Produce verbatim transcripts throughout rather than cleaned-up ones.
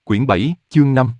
Quyển bảy, chương năm.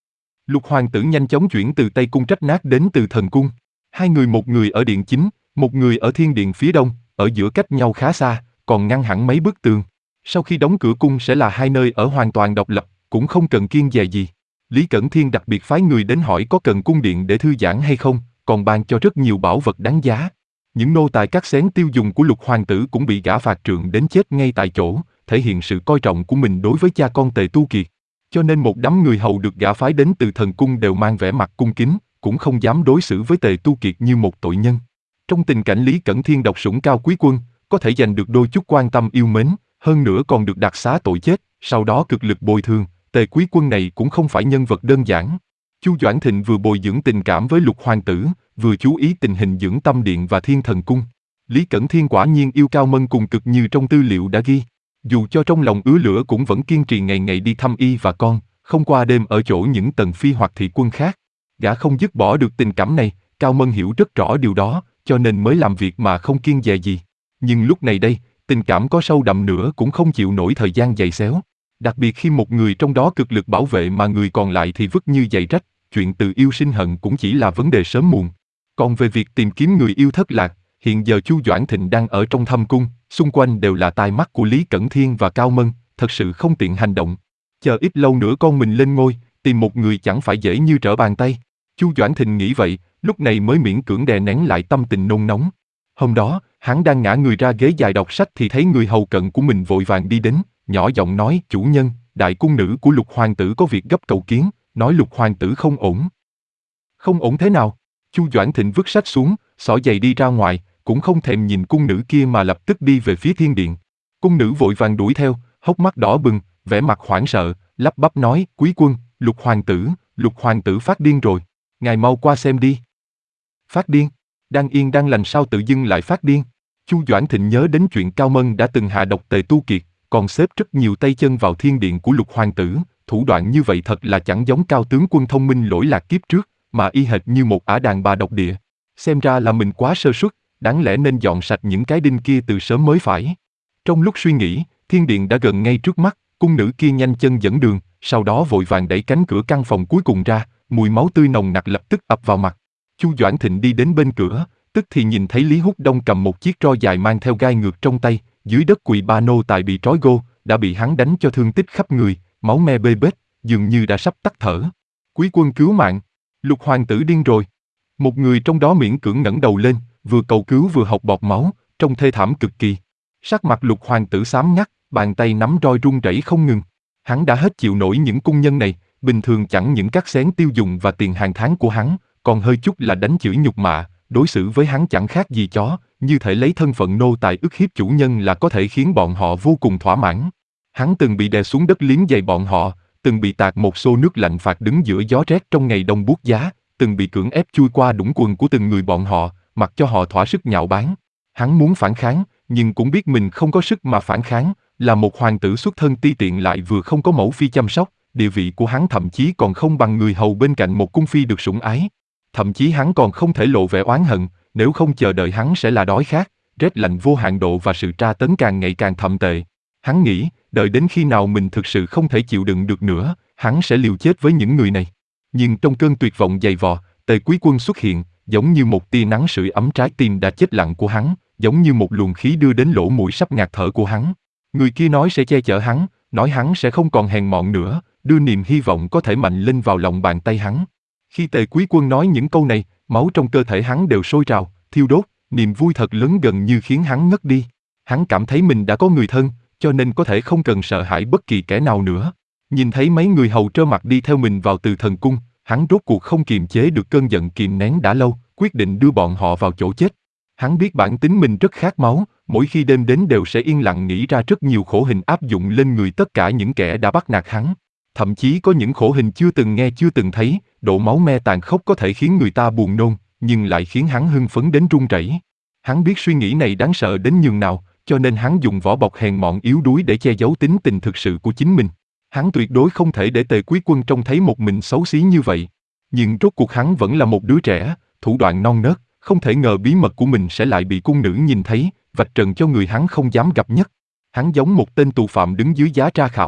Lục hoàng tử nhanh chóng chuyển từ Tây Cung Trách Nát đến Từ Thần Cung. Hai người, một người ở điện chính, một người ở thiên điện phía đông, ở giữa cách nhau khá xa, còn ngăn hẳn mấy bức tường. Sau khi đóng cửa cung sẽ là hai nơi ở hoàn toàn độc lập, cũng không cần kiêng dè gì. Lý Cẩn Thiên đặc biệt phái người đến hỏi có cần cung điện để thư giãn hay không, còn ban cho rất nhiều bảo vật đáng giá. Những nô tài cắt xén tiêu dùng của lục hoàng tử cũng bị gã phạt trượng đến chết ngay tại chỗ, thể hiện sự coi trọng của mình đối với cha con Tề Tu Kiệt. Cho nên một đám người hầu được gã phái đến Từ Thần Cung đều mang vẻ mặt cung kính, cũng không dám đối xử với Tề Tu Kiệt như một tội nhân. Trong tình cảnh Lý Cẩn Thiên độc sủng cao quý quân, có thể giành được đôi chút quan tâm yêu mến, hơn nữa còn được đặc xá tội chết, sau đó cực lực bồi thường, Tề quý quân này cũng không phải nhân vật đơn giản. Chu Doãn Thịnh vừa bồi dưỡng tình cảm với lục hoàng tử, vừa chú ý tình hình dưỡng tâm điện và thiên thần cung. Lý Cẩn Thiên quả nhiên yêu Cao Mân cùng cực như trong tư liệu đã ghi. Dù cho trong lòng ứa lửa cũng vẫn kiên trì ngày ngày đi thăm y và con, không qua đêm ở chỗ những tần phi hoặc thị quân khác. Gã không dứt bỏ được tình cảm này, Cao Mân hiểu rất rõ điều đó, cho nên mới làm việc mà không kiêng dè gì. Nhưng lúc này đây, tình cảm có sâu đậm nữa cũng không chịu nổi thời gian giày xéo. Đặc biệt khi một người trong đó cực lực bảo vệ mà người còn lại thì vứt như giày rách, chuyện từ yêu sinh hận cũng chỉ là vấn đề sớm muộn. Còn về việc tìm kiếm người yêu thất lạc, hiện giờ Chu Doãn Thịnh đang ở trong thâm cung, xung quanh đều là tai mắt của Lý Cẩn Thiên và Cao Mân, thật sự không tiện hành động. Chờ ít lâu nữa con mình lên ngôi, tìm một người chẳng phải dễ như trở bàn tay. Chu Doãn Thịnh nghĩ vậy, lúc này mới miễn cưỡng đè nén lại tâm tình nôn nóng. Hôm đó, hắn đang ngã người ra ghế dài đọc sách thì thấy người hầu cận của mình vội vàng đi đến, nhỏ giọng nói: "Chủ nhân, đại cung nữ của lục hoàng tử có việc gấp cầu kiến, nói lục hoàng tử không ổn." "Không ổn thế nào?" Chu Doãn Thịnh vứt sách xuống, xỏ giày đi ra ngoài, cũng không thèm nhìn cung nữ kia mà lập tức đi về phía thiên điện. Cung nữ vội vàng đuổi theo, hốc mắt đỏ bừng, vẻ mặt hoảng sợ, lắp bắp nói: "Quý quân, lục hoàng tử, lục hoàng tử phát điên rồi, ngài mau qua xem đi." "Phát điên? Đang yên đang lành sao tự dưng lại phát điên?" Chu Doãn Thịnh nhớ đến chuyện Cao Mân đã từng hạ độc Tề Tu Kiệt, còn xếp rất nhiều tay chân vào thiên điện của lục hoàng tử, thủ đoạn như vậy thật là chẳng giống Cao tướng quân thông minh lỗi lạc kiếp trước, mà y hệt như một ả đàn bà độc địa. Xem ra là mình quá sơ suất, đáng lẽ nên dọn sạch những cái đinh kia từ sớm mới phải. Trong lúc suy nghĩ, thiên điện đã gần ngay trước mắt, cung nữ kia nhanh chân dẫn đường, sau đó vội vàng đẩy cánh cửa căn phòng cuối cùng ra, mùi máu tươi nồng nặc lập tức ập vào mặt. Chu Doãn Thịnh đi đến bên cửa, tức thì nhìn thấy Lý Húc Đông cầm một chiếc roi dài mang theo gai ngược trong tay, dưới đất quỳ ba nô tài bị trói gô, đã bị hắn đánh cho thương tích khắp người, máu me bê bết, dường như đã sắp tắt thở. "Quý quân cứu mạng, lục hoàng tử điên rồi." Một người trong đó miễn cưỡng ngẩng đầu lên, vừa cầu cứu vừa hộc bọt máu, trông thê thảm cực kỳ. Sắc mặt lục hoàng tử xám ngắt, bàn tay nắm roi run rẩy không ngừng. Hắn đã hết chịu nổi những cung nhân này, bình thường chẳng những cắt xén tiêu dùng và tiền hàng tháng của hắn, còn hơi chút là đánh chửi nhục mạ, đối xử với hắn chẳng khác gì chó, như thể lấy thân phận nô tài ức hiếp chủ nhân là có thể khiến bọn họ vô cùng thỏa mãn. Hắn từng bị đè xuống đất liếm giày bọn họ, từng bị tạt một xô nước lạnh phạt đứng giữa gió rét trong ngày đông buốt giá, từng bị cưỡng ép chui qua đũng quần của từng người bọn họ, mặc cho họ thỏa sức nhạo báng. Hắn muốn phản kháng, nhưng cũng biết mình không có sức mà phản kháng, là một hoàng tử xuất thân ti tiện lại vừa không có mẫu phi chăm sóc, địa vị của hắn thậm chí còn không bằng người hầu bên cạnh một cung phi được sủng ái. Thậm chí hắn còn không thể lộ vẻ oán hận, nếu không chờ đợi hắn sẽ là đói khát, rét lạnh vô hạn độ và sự tra tấn càng ngày càng thậm tệ. Hắn nghĩ, đợi đến khi nào mình thực sự không thể chịu đựng được nữa, hắn sẽ liều chết với những người này. Nhưng trong cơn tuyệt vọng dày vò, Tề quý quân xuất hiện, giống như một tia nắng sưởi ấm trái tim đã chết lặng của hắn, giống như một luồng khí đưa đến lỗ mũi sắp ngạt thở của hắn. Người kia nói sẽ che chở hắn, nói hắn sẽ không còn hèn mọn nữa, đưa niềm hy vọng có thể mạnh lên vào lòng bàn tay hắn. Khi Tề quý quân nói những câu này, máu trong cơ thể hắn đều sôi trào, thiêu đốt, niềm vui thật lớn gần như khiến hắn ngất đi. Hắn cảm thấy mình đã có người thân, cho nên có thể không cần sợ hãi bất kỳ kẻ nào nữa. Nhìn thấy mấy người hầu trơ mặt đi theo mình vào Từ Thần Cung, hắn rốt cuộc không kiềm chế được cơn giận kìm nén đã lâu, quyết định đưa bọn họ vào chỗ chết. Hắn biết bản tính mình rất khát máu, mỗi khi đêm đến đều sẽ yên lặng nghĩ ra rất nhiều khổ hình áp dụng lên người tất cả những kẻ đã bắt nạt hắn. Thậm chí có những khổ hình chưa từng nghe chưa từng thấy, độ máu me tàn khốc có thể khiến người ta buồn nôn, nhưng lại khiến hắn hưng phấn đến run rẩy. Hắn biết suy nghĩ này đáng sợ đến nhường nào, cho nên hắn dùng vỏ bọc hèn mọn yếu đuối để che giấu tính tình thực sự của chính mình. Hắn tuyệt đối không thể để Tề quý quân trông thấy một mình xấu xí như vậy. Nhưng rốt cuộc hắn vẫn là một đứa trẻ, thủ đoạn non nớt, không thể ngờ bí mật của mình sẽ lại bị cung nữ nhìn thấy, vạch trần cho người hắn không dám gặp nhất. Hắn giống một tên tù phạm đứng dưới giá tra khảo,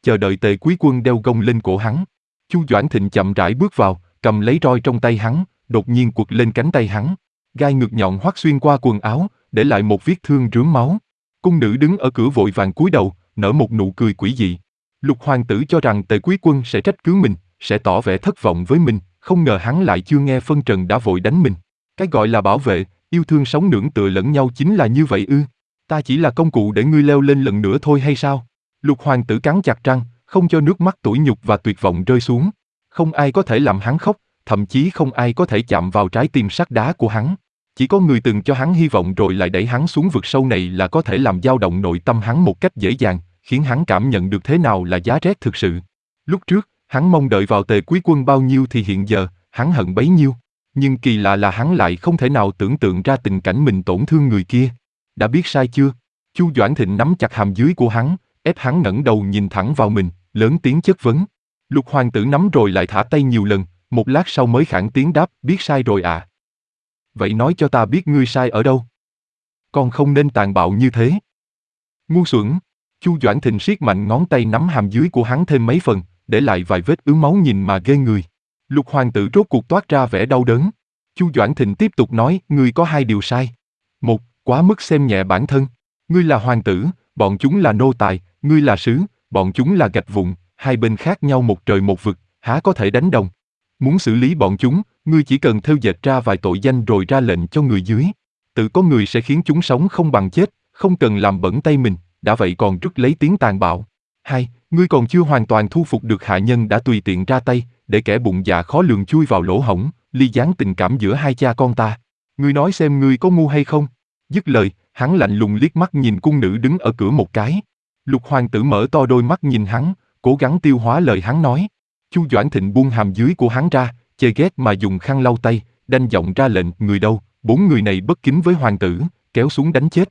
chờ đợi Tề Quý Quân đeo gông lên cổ hắn. Chu Doãn Thịnh chậm rãi bước vào, cầm lấy roi trong tay hắn, đột nhiên quật lên cánh tay hắn. Gai ngược nhọn hoắt xuyên qua quần áo, để lại một vết thương rướm máu. Cung nữ đứng ở cửa vội vàng cúi đầu, nở một nụ cười quỷ dị. Lục hoàng tử cho rằng Tề Quý Quân sẽ trách cứ mình, sẽ tỏ vẻ thất vọng với mình, không ngờ hắn lại chưa nghe phân trần đã vội đánh mình. Cái gọi là bảo vệ, yêu thương sống nương tựa lẫn nhau chính là như vậy ư? Ta chỉ là công cụ để ngươi leo lên lần nữa thôi hay sao? Lục hoàng tử cắn chặt răng, không cho nước mắt tủi nhục và tuyệt vọng rơi xuống. Không ai có thể làm hắn khóc, thậm chí không ai có thể chạm vào trái tim sắt đá của hắn. Chỉ có người từng cho hắn hy vọng rồi lại đẩy hắn xuống vực sâu này là có thể làm dao động nội tâm hắn một cách dễ dàng, khiến hắn cảm nhận được thế nào là giá rét thực sự. Lúc trước, hắn mong đợi vào Tề Quý Quân bao nhiêu thì hiện giờ, hắn hận bấy nhiêu. Nhưng kỳ lạ là hắn lại không thể nào tưởng tượng ra tình cảnh mình tổn thương người kia. Đã biết sai chưa? Chu Doãn Thịnh nắm chặt hàm dưới của hắn, ép hắn ngẩng đầu nhìn thẳng vào mình, lớn tiếng chất vấn. Lục hoàng tử nắm rồi lại thả tay nhiều lần, một lát sau mới khản tiếng đáp, biết sai rồi à. Vậy nói cho ta biết ngươi sai ở đâu. Con không nên tàn bạo như thế. Ngu xuẩn. Chu Doãn Thịnh siết mạnh ngón tay nắm hàm dưới của hắn thêm mấy phần, để lại vài vết ứ máu nhìn mà ghê người. Lục hoàng tử rốt cuộc toát ra vẻ đau đớn. Chu Doãn Thịnh tiếp tục nói, ngươi có hai điều sai. Một, quá mức xem nhẹ bản thân. Ngươi là hoàng tử, bọn chúng là nô tài, ngươi là sứ, bọn chúng là gạch vụn, hai bên khác nhau một trời một vực, há có thể đánh đồng. Muốn xử lý bọn chúng, ngươi chỉ cần thêu dệt ra vài tội danh rồi ra lệnh cho người dưới. Tự có người sẽ khiến chúng sống không bằng chết, không cần làm bẩn tay mình, đã vậy còn rước lấy tiếng tàn bạo. Hai, ngươi còn chưa hoàn toàn thu phục được hạ nhân đã tùy tiện ra tay, để kẻ bụng dạ khó lường chui vào lỗ hổng, ly gián tình cảm giữa hai cha con ta. Ngươi nói xem ngươi có ngu hay không? Dứt lời, hắn lạnh lùng liếc mắt nhìn cung nữ đứng ở cửa một cái. Lục hoàng tử mở to đôi mắt nhìn hắn, cố gắng tiêu hóa lời hắn nói. Chu Doãn Thịnh buông hàm dưới của hắn ra, chê ghét mà dùng khăn lau tay, đanh giọng ra lệnh, người đâu, bốn người này bất kính với hoàng tử, kéo xuống đánh chết.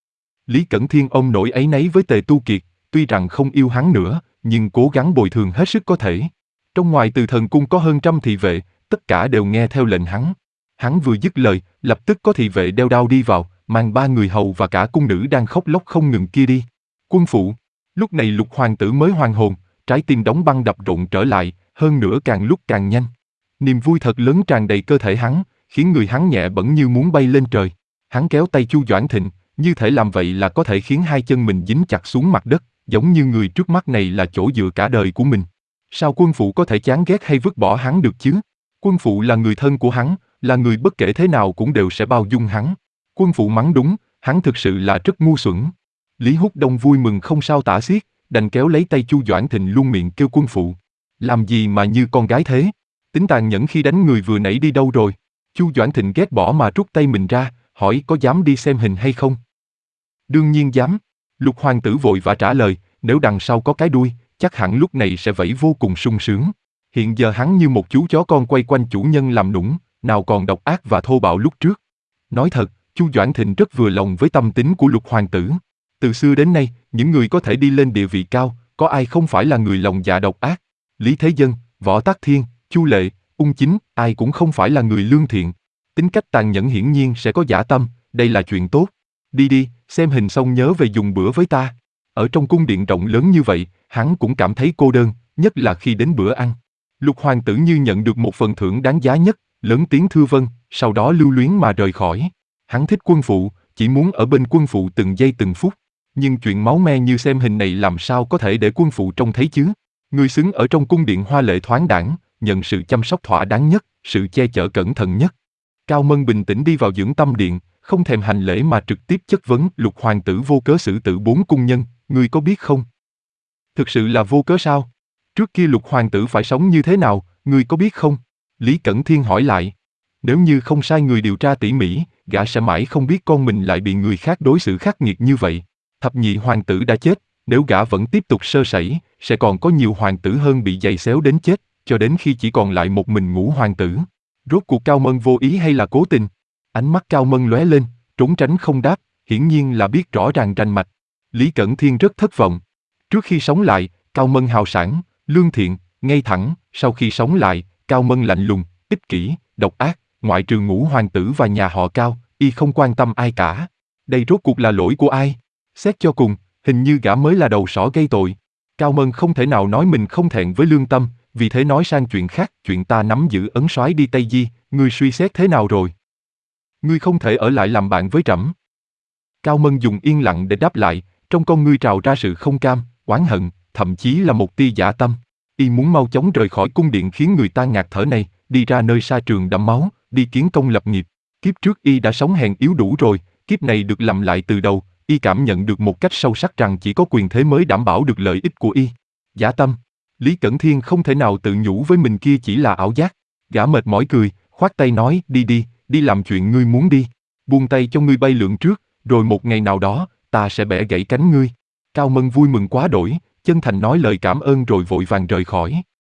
Lý Cẩn Thiên ôm nỗi áy náy với Tề Tu Kiệt, tuy rằng không yêu hắn nữa, nhưng cố gắng bồi thường hết sức có thể. Trong ngoài Từ Thần Cung có hơn trăm thị vệ, tất cả đều nghe theo lệnh hắn. Hắn vừa dứt lời, lập tức có thị vệ đeo đao đi vào, mang ba người hầu và cả cung nữ đang khóc lóc không ngừng kia đi. Quân phụ. Lúc này Lục hoàng tử mới hoàn hồn, trái tim đóng băng đập rộn trở lại, hơn nữa càng lúc càng nhanh. Niềm vui thật lớn tràn đầy cơ thể hắn, khiến người hắn nhẹ bẫng như muốn bay lên trời. Hắn kéo tay Chu Doãn Thịnh, như thể làm vậy là có thể khiến hai chân mình dính chặt xuống mặt đất, giống như người trước mắt này là chỗ dựa cả đời của mình. Sao quân phụ có thể chán ghét hay vứt bỏ hắn được chứ? Quân phụ là người thân của hắn, là người bất kể thế nào cũng đều sẽ bao dung hắn. Quân phụ mắng đúng, hắn thực sự là rất ngu xuẩn. Lý Húc Đông vui mừng không sao tả xiết, đành kéo lấy tay Chu Doãn Thịnh luôn miệng kêu quân phụ. Làm gì mà như con gái thế? Tính tàn nhẫn khi đánh người vừa nãy đi đâu rồi? Chu Doãn Thịnh ghét bỏ mà rút tay mình ra, hỏi có dám đi xem hình hay không? Đương nhiên dám. Lục hoàng tử vội vã trả lời, nếu đằng sau có cái đuôi, chắc hẳn lúc này sẽ vẫy vô cùng sung sướng. Hiện giờ hắn như một chú chó con quay quanh chủ nhân làm nũng, nào còn độc ác và thô bạo lúc trước. Nói thật, Chu Doãn Thịnh rất vừa lòng với tâm tính của Lục hoàng tử. Từ xưa đến nay, những người có thể đi lên địa vị cao, có ai không phải là người lòng dạ độc ác? Lý Thế Dân, Võ Tắc Thiên, Chu Lệ, Ung Chính, ai cũng không phải là người lương thiện. Tính cách tàn nhẫn hiển nhiên sẽ có dã tâm, đây là chuyện tốt. Đi đi, xem hình xong nhớ về dùng bữa với ta. Ở trong cung điện rộng lớn như vậy, hắn cũng cảm thấy cô đơn, nhất là khi đến bữa ăn. Lục hoàng tử như nhận được một phần thưởng đáng giá nhất, lớn tiếng thưa vâng, sau đó lưu luyến mà rời khỏi. Hắn thích quân phụ, chỉ muốn ở bên quân phụ từng giây từng phút. Nhưng chuyện máu me như xem hình này làm sao có thể để quân phụ trông thấy chứ? Người xứng ở trong cung điện hoa lệ thoáng đãng, nhận sự chăm sóc thỏa đáng nhất, sự che chở cẩn thận nhất. Cao Mân bình tĩnh đi vào dưỡng tâm điện, không thèm hành lễ mà trực tiếp chất vấn Lục hoàng tử vô cớ xử tử bốn cung nhân, ngươi có biết không? Thực sự là vô cớ sao? Trước kia Lục hoàng tử phải sống như thế nào, ngươi có biết không? Lý Cẩn Thiên hỏi lại. Nếu như không sai người điều tra tỉ mỉ, gã sẽ mãi không biết con mình lại bị người khác đối xử khắc nghiệt như vậy. Thập nhị hoàng tử đã chết, nếu gã vẫn tiếp tục sơ sẩy, sẽ còn có nhiều hoàng tử hơn bị giày xéo đến chết, cho đến khi chỉ còn lại một mình ngũ hoàng tử. Rốt cuộc Cao Mân vô ý hay là cố tình? Ánh mắt Cao Mân lóe lên, trốn tránh không đáp, hiển nhiên là biết rõ ràng rành mạch. Lý Cẩn Thiên rất thất vọng. Trước khi sống lại, Cao Mân hào sảng, lương thiện, ngay thẳng, sau khi sống lại, Cao Mân lạnh lùng, ích kỷ, độc ác, ngoại trừ ngũ hoàng tử và nhà họ Cao, y không quan tâm ai cả. Đây rốt cuộc là lỗi của ai? Xét cho cùng, hình như gã mới là đầu sỏ gây tội. Cao Mân không thể nào nói mình không thẹn với lương tâm, vì thế nói sang chuyện khác, chuyện ta nắm giữ ấn soái đi Tây Di, ngươi suy xét thế nào rồi? Ngươi không thể ở lại làm bạn với trẫm. Cao Mân dùng yên lặng để đáp lại, trong con ngươi trào ra sự không cam, oán hận, thậm chí là một tia dã tâm. Y muốn mau chóng rời khỏi cung điện khiến người ta ngạt thở này, đi ra nơi sa trường đẫm máu, đi kiến công lập nghiệp. Kiếp trước Y đã sống hèn yếu đủ rồi, kiếp này được làm lại từ đầu, Y cảm nhận được một cách sâu sắc rằng chỉ có quyền thế mới đảm bảo được lợi ích của Y. Dã tâm. Lý Cẩn Thiên không thể nào tự nhủ với mình kia chỉ là ảo giác. Gã mệt mỏi cười, khoát tay nói, đi đi, đi làm chuyện ngươi muốn đi. Buông tay cho ngươi bay lượn trước, rồi một ngày nào đó, ta sẽ bẻ gãy cánh ngươi. Cao Mân vui mừng quá đổi, chân thành nói lời cảm ơn rồi vội vàng rời khỏi.